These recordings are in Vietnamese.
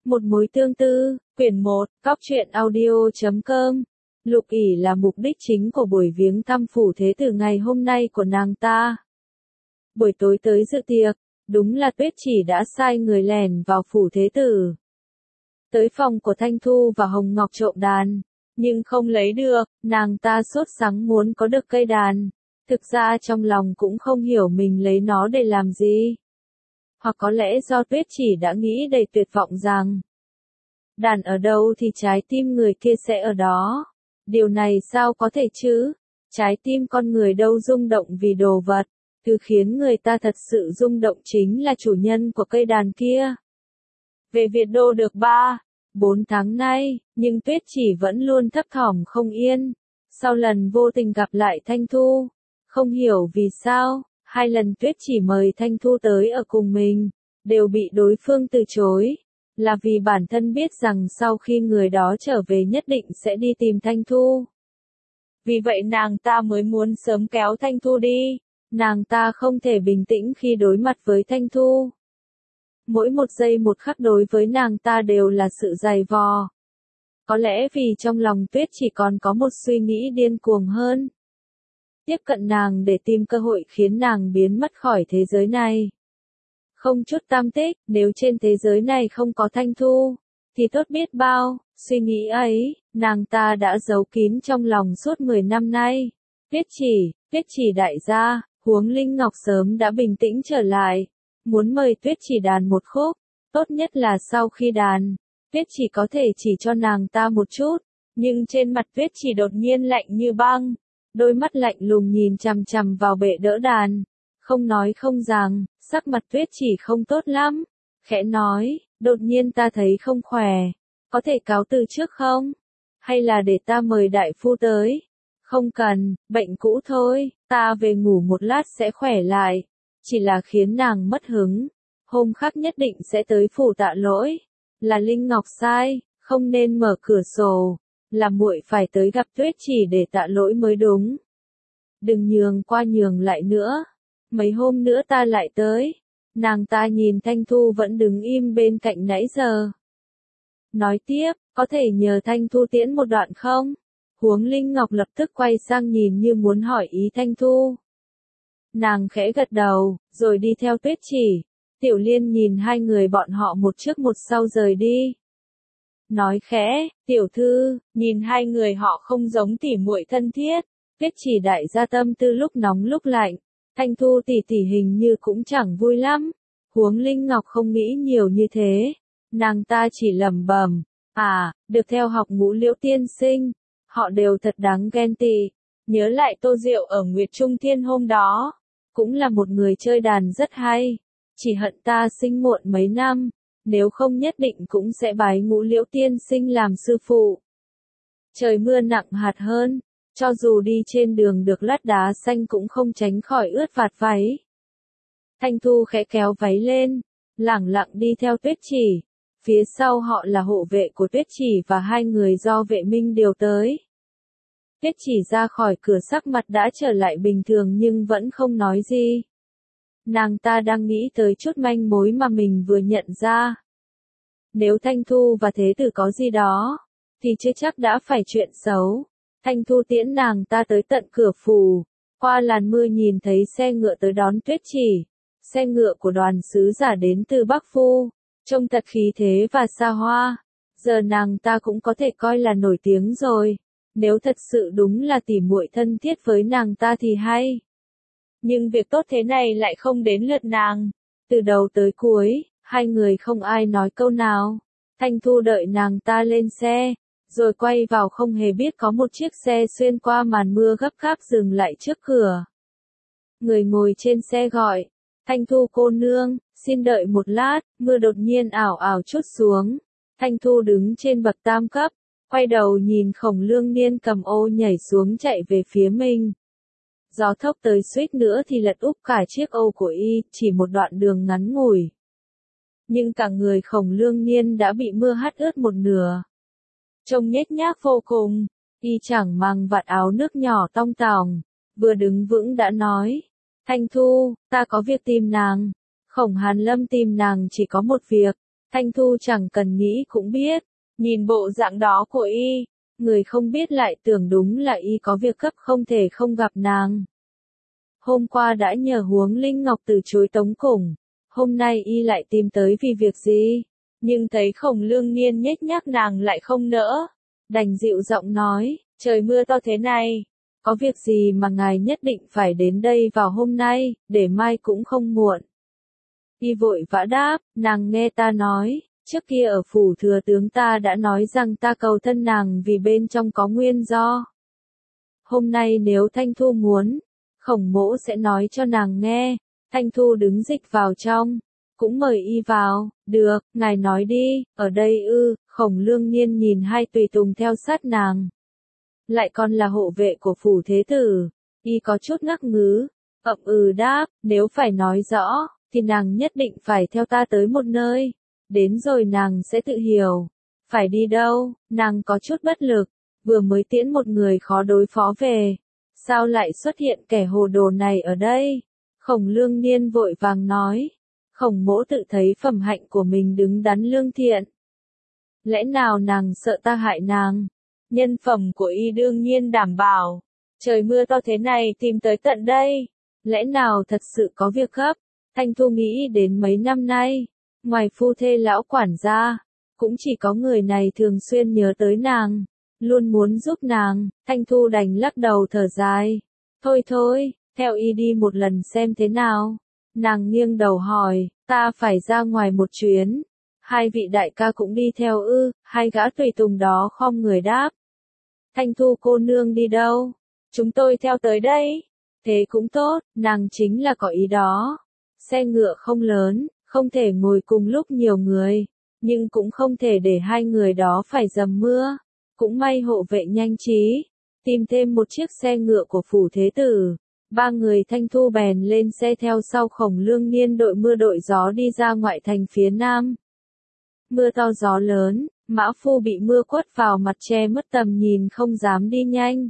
Một mối tương tư, quyển 1, Cóc truyện audio.com. Lục ỷ là mục đích chính của buổi viếng thăm phủ thế tử ngày hôm nay của nàng ta. Buổi tối tới dự tiệc, đúng là Tuyết Chỉ đã sai người lẻn vào phủ thế tử. Tới phòng của Thanh Thu và Hồng Ngọc trộm đàn, nhưng không lấy được, nàng ta sốt sắng muốn có được cây đàn. Thực ra trong lòng cũng không hiểu mình lấy nó để làm gì. Hoặc có lẽ do Tuyết Chỉ đã nghĩ đầy tuyệt vọng rằng đàn ở đâu thì trái tim người kia sẽ ở đó. Điều này sao có thể chứ? Trái tim con người đâu rung động vì đồ vật, thứ khiến người ta thật sự rung động chính là chủ nhân của cây đàn kia. Về Việt Đô được 3-4 tháng nay, nhưng Tuyết Chỉ vẫn luôn thấp thỏm không yên. Sau lần vô tình gặp lại Thanh Thu, không hiểu vì sao, 2 lần Tuyết Chỉ mời Thanh Thu tới ở cùng mình, đều bị đối phương từ chối. Là vì bản thân biết rằng sau khi người đó trở về nhất định sẽ đi tìm Thanh Thu. Vì vậy nàng ta mới muốn sớm kéo Thanh Thu đi. Nàng ta không thể bình tĩnh khi đối mặt với Thanh Thu. Mỗi một giây một khắc đối với nàng ta đều là sự dày vò. Có lẽ vì trong lòng Tuyết Chỉ còn có một suy nghĩ điên cuồng hơn. Tiếp cận nàng để tìm cơ hội khiến nàng biến mất khỏi thế giới này. Không chút tam tích, nếu trên thế giới này không có Thanh Thu, thì tốt biết bao. Suy nghĩ ấy, nàng ta đã giấu kín trong lòng suốt 10 năm nay. Tuyết Chỉ đại gia, Huống Linh Ngọc sớm đã bình tĩnh trở lại, muốn mời Tuyết Chỉ đàn một khúc, tốt nhất là sau khi đàn, Tuyết Chỉ có thể chỉ cho nàng ta một chút, nhưng trên mặt Tuyết Chỉ đột nhiên lạnh như băng, đôi mắt lạnh lùng nhìn chằm chằm vào bệ đỡ đàn, không nói không rằng, sắc mặt Tuyết Chỉ không tốt lắm, khẽ nói, đột nhiên ta thấy không khỏe, có thể cáo từ trước không? Hay là để ta mời đại phu tới? Không cần, bệnh cũ thôi, ta về ngủ một lát sẽ khỏe lại. Chỉ là khiến nàng mất hứng. Hôm khác nhất định sẽ tới phủ tạ lỗi. Là Linh Ngọc sai, không nên mở cửa sổ. Là muội phải tới gặp Tuyết Chỉ để tạ lỗi mới đúng. Đừng nhường qua nhường lại nữa. Mấy hôm nữa ta lại tới. Nàng ta nhìn Thanh Thu vẫn đứng im bên cạnh nãy giờ. Nói tiếp, có thể nhờ Thanh Thu tiễn một đoạn không? Huống Linh Ngọc lập tức quay sang nhìn như muốn hỏi ý Thanh Thu. Nàng khẽ gật đầu, rồi đi theo Tuyết Chỉ. Tiểu Liên nhìn hai người bọn họ một trước một sau rời đi. Nói khẽ, tiểu thư, nhìn hai người họ không giống tỉ muội thân thiết. Tuyết Chỉ đại gia tâm tư lúc nóng lúc lạnh. Thanh Thu tỷ tỷ hình như cũng chẳng vui lắm. Huống Linh Ngọc không nghĩ nhiều như thế. Nàng ta chỉ lẩm bẩm, được theo học Ngũ Liễu tiên sinh. Họ đều thật đáng ghen tị. Nhớ lại Tô Diệu ở Nguyệt Trung Thiên hôm đó. Cũng là một người chơi đàn rất hay. Chỉ hận ta sinh muộn mấy năm. Nếu không nhất định cũng sẽ bái Ngũ Liễu tiên sinh làm sư phụ. Trời mưa nặng hạt hơn. Cho dù đi trên đường được lát đá xanh cũng không tránh khỏi ướt vạt váy. Thanh Thu khẽ kéo váy lên. Lẳng lặng đi theo Tuyết Chỉ. Phía sau họ là hộ vệ của Tuyết Chỉ và 2 người do vệ minh điều tới. Tuyết Chỉ ra khỏi cửa sắc mặt đã trở lại bình thường nhưng vẫn không nói gì. Nàng ta đang nghĩ tới chút manh mối mà mình vừa nhận ra. Nếu Thanh Thu và Thế Tử có gì đó, thì chưa chắc đã phải chuyện xấu. Thanh Thu tiễn nàng ta tới tận cửa phủ, qua làn mưa nhìn thấy xe ngựa tới đón Tuyết Chỉ. Xe ngựa của đoàn sứ giả đến từ Bắc Phu, trông thật khí thế và xa hoa. Giờ nàng ta cũng có thể coi là nổi tiếng rồi. Nếu thật sự đúng là tỉ muội thân thiết với nàng ta thì hay. Nhưng việc tốt thế này lại không đến lượt nàng. Từ đầu tới cuối, 2 người không ai nói câu nào. Thanh Thu đợi nàng ta lên xe, rồi quay vào không hề biết có một chiếc xe xuyên qua màn mưa gấp gáp dừng lại trước cửa. Người ngồi trên xe gọi, Thanh Thu cô nương, xin đợi một lát, mưa đột nhiên ảo ảo trút xuống. Thanh Thu đứng trên bậc tam cấp. Quay đầu nhìn Khổng Lương Niên cầm ô nhảy xuống chạy về phía mình. Gió thốc tới suýt nữa thì lật úp cả chiếc ô của y, chỉ một đoạn đường ngắn ngủi. Nhưng cả người Khổng Lương Niên đã bị mưa hắt ướt một nửa. Trông nhếch nhác vô cùng, y chẳng mang vạt áo nước nhỏ tong tòng, vừa đứng vững đã nói. Thanh Thu, ta có việc tìm nàng. Khổng Hàn Lâm tìm nàng chỉ có một việc. Thanh Thu chẳng cần nghĩ cũng biết, nhìn bộ dạng đó của y, người không biết lại tưởng đúng là y có việc gấp không thể không gặp nàng. Hôm qua đã nhờ Huống Linh Ngọc từ chối Tống Củng, hôm nay y lại tìm tới vì việc gì? Nhưng thấy Khổng Lương Niên nhếch nhác nàng lại không nỡ, đành dịu giọng nói, trời mưa to thế này, có việc gì mà ngài nhất định phải đến đây vào hôm nay, để mai cũng không muộn. Y vội vã đáp, nàng nghe ta nói, trước kia ở phủ thừa tướng ta đã nói rằng ta cầu thân nàng vì bên trong có nguyên do. Hôm nay nếu Thanh Thu muốn, Khổng mỗ sẽ nói cho nàng nghe. Thanh Thu đứng dịch vào trong, cũng mời y vào, được, ngài nói đi, ở đây ư, Khổng Lương Niên nhìn hai tùy tùng theo sát nàng. Lại còn là hộ vệ của phủ thế tử, y có chút ngắc ngứ, đáp, nếu phải nói rõ, thì nàng nhất định phải theo ta tới một nơi, đến rồi nàng sẽ tự hiểu. Phải đi đâu, nàng có chút bất lực, vừa mới tiễn một người khó đối phó về. Sao lại xuất hiện kẻ hồ đồ này ở đây? Khổng Lương Niên vội vàng nói. Khổng mỗ tự thấy phẩm hạnh của mình đứng đắn lương thiện. Lẽ nào nàng sợ ta hại nàng? Nhân phẩm của y đương nhiên đảm bảo. Trời mưa to thế này tìm tới tận đây. Lẽ nào thật sự có việc gấp? Thanh Thu nghĩ đến mấy năm nay, ngoài phu thê lão quản gia, cũng chỉ có người này thường xuyên nhớ tới nàng, luôn muốn giúp nàng. Thanh Thu đành lắc đầu thở dài. Thôi thôi, theo y đi một lần xem thế nào. Nàng nghiêng đầu hỏi, ta phải ra ngoài một chuyến. Hai vị đại ca cũng đi theo ư? Hai gã tùy tùng đó khom người đáp. Thanh Thu cô nương đi đâu? Chúng tôi theo tới đây. Thế cũng tốt, nàng chính là có ý đó. Xe ngựa không lớn, không thể ngồi cùng lúc nhiều người, nhưng cũng không thể để hai người đó phải dầm mưa. Cũng may hộ vệ nhanh trí, tìm thêm một chiếc xe ngựa của phủ thế tử. Ba người Thanh Thu bèn lên xe theo sau Khổng Lương Niên đội mưa đội gió đi ra ngoại thành phía nam. Mưa to gió lớn, mã phu bị mưa quất vào mặt che mất tầm nhìn không dám đi nhanh.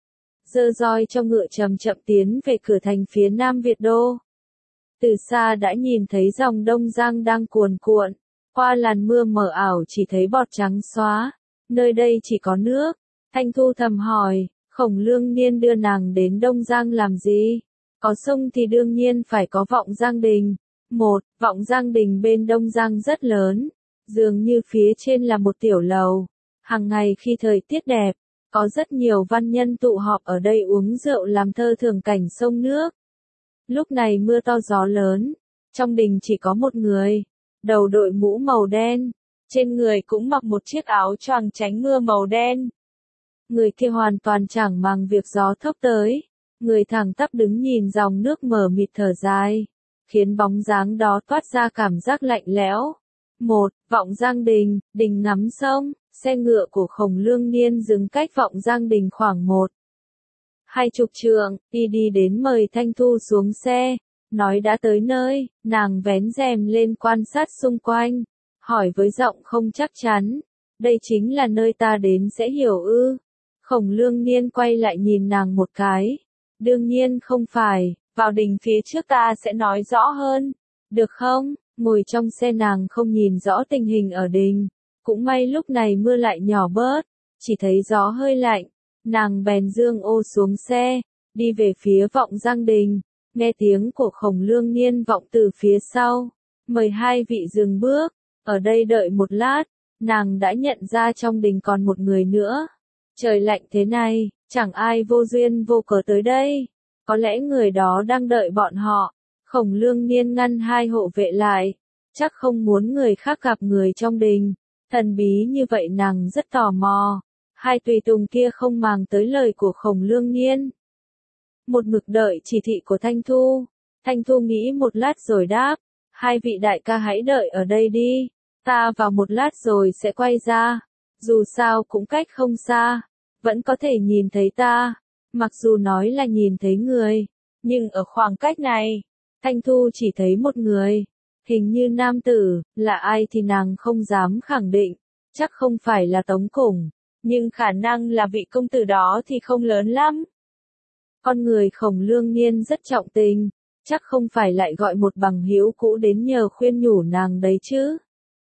Giơ roi cho ngựa chậm chậm tiến về cửa thành phía nam Việt Đô. Từ xa đã nhìn thấy dòng Đông Giang đang cuồn cuộn, qua làn mưa mờ ảo chỉ thấy bọt trắng xóa, nơi đây chỉ có nước. Thanh Thu thầm hỏi, Khổng Lương Niên đưa nàng đến Đông Giang làm gì? Có sông thì đương nhiên phải có Vọng Giang Đình. Vọng Giang Đình bên Đông Giang rất lớn, dường như phía trên là một tiểu lầu. Hàng ngày khi thời tiết đẹp, có rất nhiều văn nhân tụ họp ở đây uống rượu làm thơ thưởng cảnh sông nước. Lúc này mưa to gió lớn, trong đình chỉ có một người, đầu đội mũ màu đen, trên người cũng mặc một chiếc áo choàng tránh mưa màu đen. Người kia hoàn toàn chẳng màng việc gió thốc tới, người thẳng tắp đứng nhìn dòng nước mờ mịt thở dài, khiến bóng dáng đó toát ra cảm giác lạnh lẽo. Vọng Giang Đình, đình ngắm sông, xe ngựa của Khổng Lương Niên dừng cách Vọng Giang Đình khoảng 20 trượng, y đi đến mời Thanh Thu xuống xe, nói đã tới nơi, nàng vén rèm lên quan sát xung quanh, hỏi với giọng không chắc chắn, đây chính là nơi ta đến sẽ hiểu ư? Khổng Lương Niên quay lại nhìn nàng một cái, đương nhiên không phải, vào đình phía trước ta sẽ nói rõ hơn, được không? Ngồi trong xe nàng không nhìn rõ tình hình ở đình, cũng may lúc này mưa lại nhỏ bớt, chỉ thấy gió hơi lạnh. Nàng bèn dương ô xuống xe, đi về phía Vọng Giang Đình, nghe tiếng của Khổng Lương Niên vọng từ phía sau, mời hai vị dừng bước, ở đây đợi một lát, nàng đã nhận ra trong đình còn một người nữa. Trời lạnh thế này, chẳng ai vô duyên vô cớ tới đây, có lẽ người đó đang đợi bọn họ. Khổng Lương Niên ngăn hai hộ vệ lại, chắc không muốn người khác gặp người trong đình, thần bí như vậy nàng rất tò mò. Hai tùy tùng kia không màng tới lời của Khổng Lương Niên. Một mực đợi chỉ thị của Thanh Thu. Thanh Thu nghĩ một lát rồi đáp, hai vị đại ca hãy đợi ở đây đi, ta vào một lát rồi sẽ quay ra, dù sao cũng cách không xa, vẫn có thể nhìn thấy ta, mặc dù nói là nhìn thấy người, nhưng ở khoảng cách này, Thanh Thu chỉ thấy một người, hình như nam tử, là ai thì nàng không dám khẳng định, chắc không phải là Tống Củng. Nhưng khả năng là vị công tử đó thì không lớn lắm. Con người Khổng Lương Niên rất trọng tình, chắc không phải lại gọi một bằng hữu cũ đến nhờ khuyên nhủ nàng đấy chứ.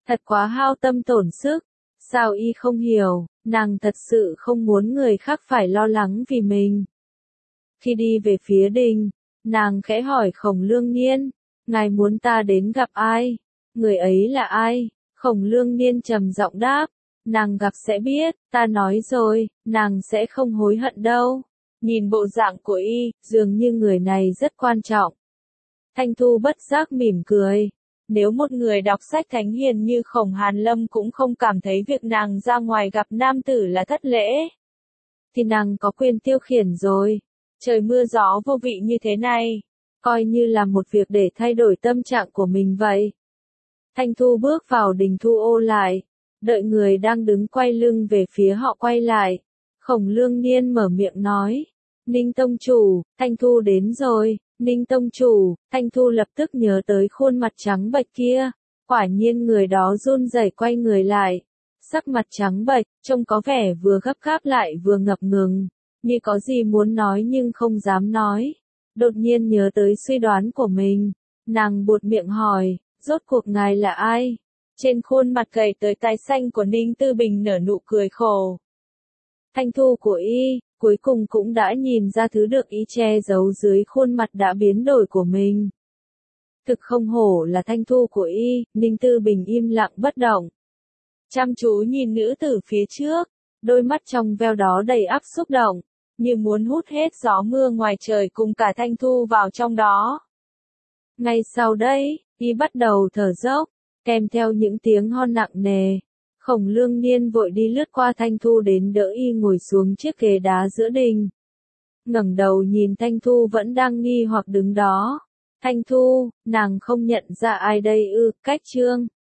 Thật quá hao tâm tổn sức. Sao y không hiểu, nàng thật sự không muốn người khác phải lo lắng vì mình. Khi đi về phía đình, nàng khẽ hỏi Khổng Lương Niên, ngài muốn ta đến gặp ai? Người ấy là ai? Khổng Lương Niên trầm giọng đáp, nàng gặp sẽ biết, ta nói rồi, nàng sẽ không hối hận đâu. Nhìn bộ dạng của y, dường như người này rất quan trọng. Thanh Thu bất giác mỉm cười. Nếu một người đọc sách thánh hiền như Khổng Hàn Lâm cũng không cảm thấy việc nàng ra ngoài gặp nam tử là thất lễ, thì nàng có quyền tiêu khiển rồi. Trời mưa gió vô vị như thế này, coi như là một việc để thay đổi tâm trạng của mình vậy. Thanh Thu bước vào đình thu ô lại, đợi người đang đứng quay lưng về phía họ quay lại. Khổng Lương Niên mở miệng nói, Ninh tông chủ, Thanh Thu đến rồi. Ninh tông chủ, Thanh Thu lập tức nhớ tới khuôn mặt trắng bệch kia. Quả nhiên người đó run rẩy quay người lại. Sắc mặt trắng bệch, trông có vẻ vừa gấp gáp lại vừa ngập ngừng, như có gì muốn nói nhưng không dám nói. Đột nhiên nhớ tới suy đoán của mình, nàng buột miệng hỏi, rốt cuộc ngài là ai? Trên khuôn mặt gầy tới tái xanh của Ninh Tư Bình nở nụ cười khổ. Thanh Thu của y, cuối cùng cũng đã nhìn ra thứ được y che giấu dưới khuôn mặt đã biến đổi của mình. Thực không hổ là Thanh Thu của y, Ninh Tư Bình im lặng bất động. Chăm chú nhìn nữ tử phía trước, đôi mắt trong veo đó đầy ắp xúc động, như muốn hút hết gió mưa ngoài trời cùng cả Thanh Thu vào trong đó. Ngay sau đây, y bắt đầu thở dốc, kèm theo những tiếng ho nặng nề. Khổng Lương Niên vội đi lướt qua Thanh Thu đến đỡ y ngồi xuống chiếc ghế đá giữa đình. Ngẩng đầu nhìn Thanh Thu vẫn đang nghi hoặc đứng đó. Thanh Thu, nàng không nhận ra ai đây ư? Cách Trương.